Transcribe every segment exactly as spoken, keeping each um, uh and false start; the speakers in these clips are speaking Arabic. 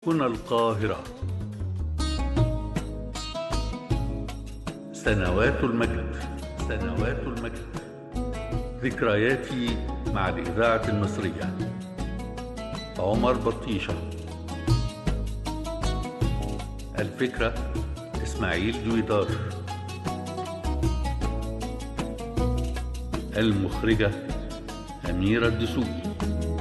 هنا القاهرة. سنوات المجد، سنوات المجد، ذكرياتي مع الإذاعة المصرية. عمر بطيشة. الفكرة إسماعيل دويدار. المخرجة أميرة الدسوقي.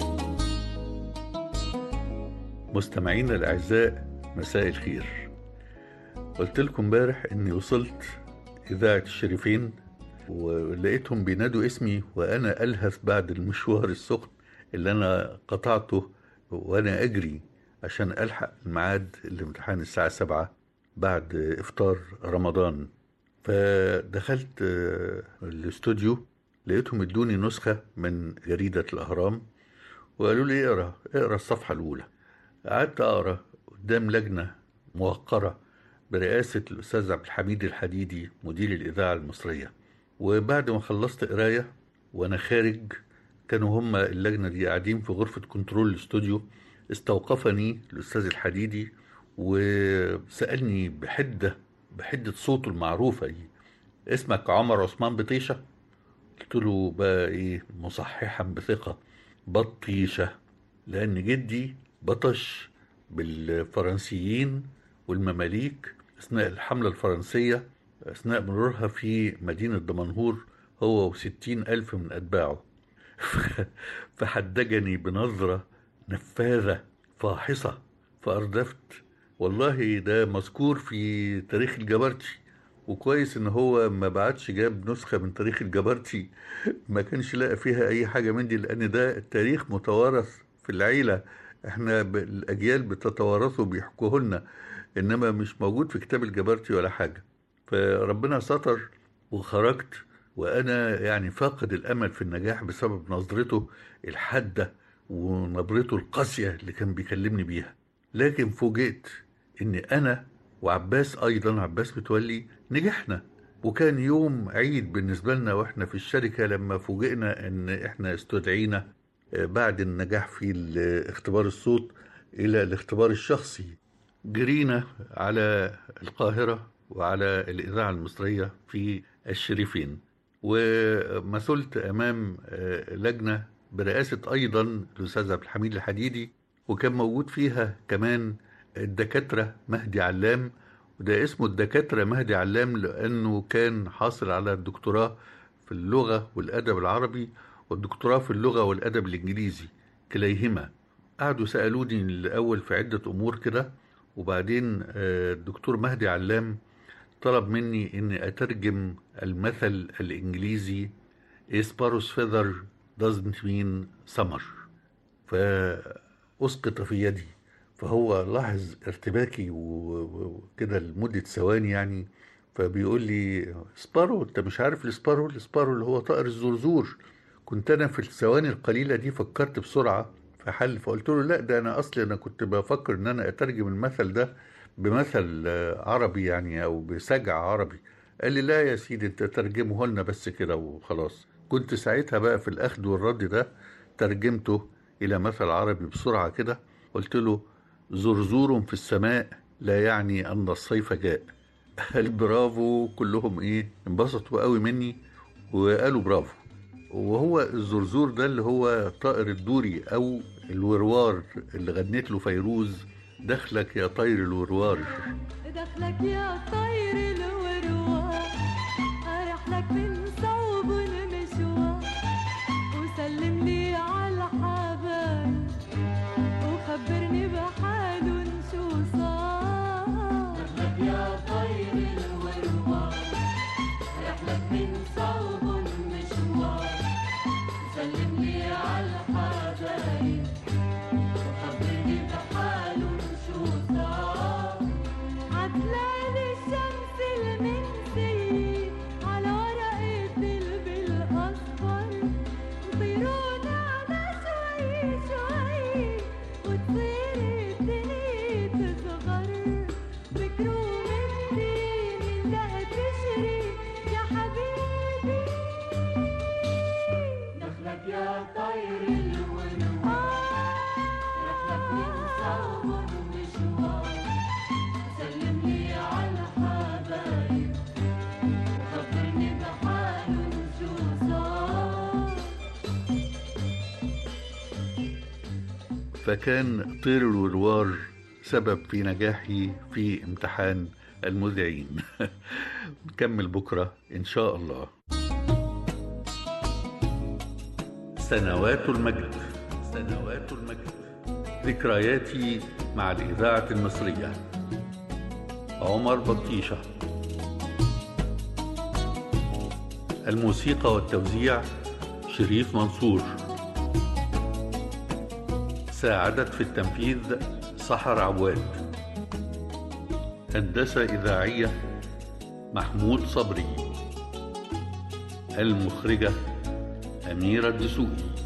مستمعينا الأعزاء، مساء الخير. قلت لكم امبارح إني وصلت إذاعة الشريفين ولقيتهم بينادوا اسمي وأنا ألهث بعد المشوار السخن اللي أنا قطعته وأنا أجري عشان ألحق الميعاد الامتحان الساعة سبعة بعد إفطار رمضان. فدخلت الاستوديو، لقيتهم ادوني نسخة من جريدة الأهرام وقالوا لي اقرأ اقرأ الصفحة الأولى. قعدت أقرأ قدام لجنة موقرة برئاسة الأستاذ عبد الحميد الحديدي مدير الإذاعة المصرية. وبعد ما خلصت قراية وأنا خارج، كانوا هم اللجنة دي قاعدين في غرفة كنترول الاستوديو. استوقفني الأستاذ الحديدي وسألني بحدة بحدة صوته المعروفة دي: اسمك عمر عثمان بطيشة؟ قلت له بقى إيه مصححا بثقة: بطيشة، لأن جدي بطش بالفرنسيين والمماليك أثناء الحملة الفرنسية، أثناء مرورها في مدينة دمنهور هو وستين ألف من أتباعه. فحدجني بنظرة نفاذة فاحصة فأردفت: والله ده مذكور في تاريخ الجبرتي، وكويس ان هو ما بعدش جاب نسخة من تاريخ الجبرتي، ما كانش لقى فيها اي حاجة من دي، لان ده التاريخ متوارث في العيلة، احنا الاجيال بتتوارثه بيحكوه لنا، انما مش موجود في كتاب الجبرتي ولا حاجة. فربنا ستر وخرجت وانا يعني فاقد الامل في النجاح بسبب نظرته الحادة ونبرته القاسية اللي كان بيكلمني بيها. لكن فوجئت ان انا وعباس ايضا، عباس متولي، نجحنا. وكان يوم عيد بالنسبة لنا واحنا في الشركة لما فوجئنا ان احنا استدعينا بعد النجاح في اختبار الصوت الى الاختبار الشخصي. جرينا على القاهرة وعلى الإذاعة المصرية في الشريفين، ومثلت أمام لجنة برئاسة أيضا الأستاذ عبد الحميد الحديدي، وكان موجود فيها كمان الدكاترة مهدي علام. وده اسمه الدكاترة مهدي علام لأنه كان حاصل على الدكتوراه في اللغة والأدب العربي والدكتوراه في اللغة والأدب الإنجليزي كليهما. قعدوا سألوني الأول في عدة أمور كده، وبعدين الدكتور مهدي علام طلب مني أني أترجم المثل الإنجليزي A sparrow's feather doesn't mean summer. فأسقط في يدي، فهو لاحظ ارتباكي وكده لمدة ثواني يعني، فبيقول لي: سبارو، انت مش عارف السبارو؟ السبارو اللي هو طائر الزرزور. كنت انا في الثواني القليلة دي فكرت بسرعة في حل، فقلت له: لا، ده انا اصلي انا كنت بفكر ان انا اترجم المثل ده بمثل عربي يعني او بسجع عربي. قال لي: لا يا سيدي، انت ترجمه لنا بس كده وخلاص. كنت ساعتها بقى في الاخذ والرد ده ترجمته الى مثل عربي بسرعة كده. قلت له: زرزور في السماء لا يعني ان الصيف جاء. قال برافو. كلهم ايه انبسطوا قوي مني وقالوا برافو. وهو الزرزور ده اللي هو طائر الدوري او الوروار اللي غنت له فيروز: دخلك يا طير الوروار. دخلك يا طير الوروار، ارح لك من صوب المشوار، وسلم لي على الحبايب وخبرني بحاله شو صار. دخلك يا طير الوروار، ارح لك من صوب المشوار، وسلم لي على الحبايب وخبرني بحاله شو صار. عدلان الشمس فكان طير الوروار سبب في نجاحي في امتحان المذيعين. نكمل بكرة إن شاء الله. سنوات المجد، سنوات المجد، ذكرياتي مع الإذاعة المصرية. عمر بطيشة. الموسيقى والتوزيع شريف منصور. ساعدت في التنفيذ سحر عواد. هندسة إذاعية محمود صبري. المخرجة أميرة الدسوقي.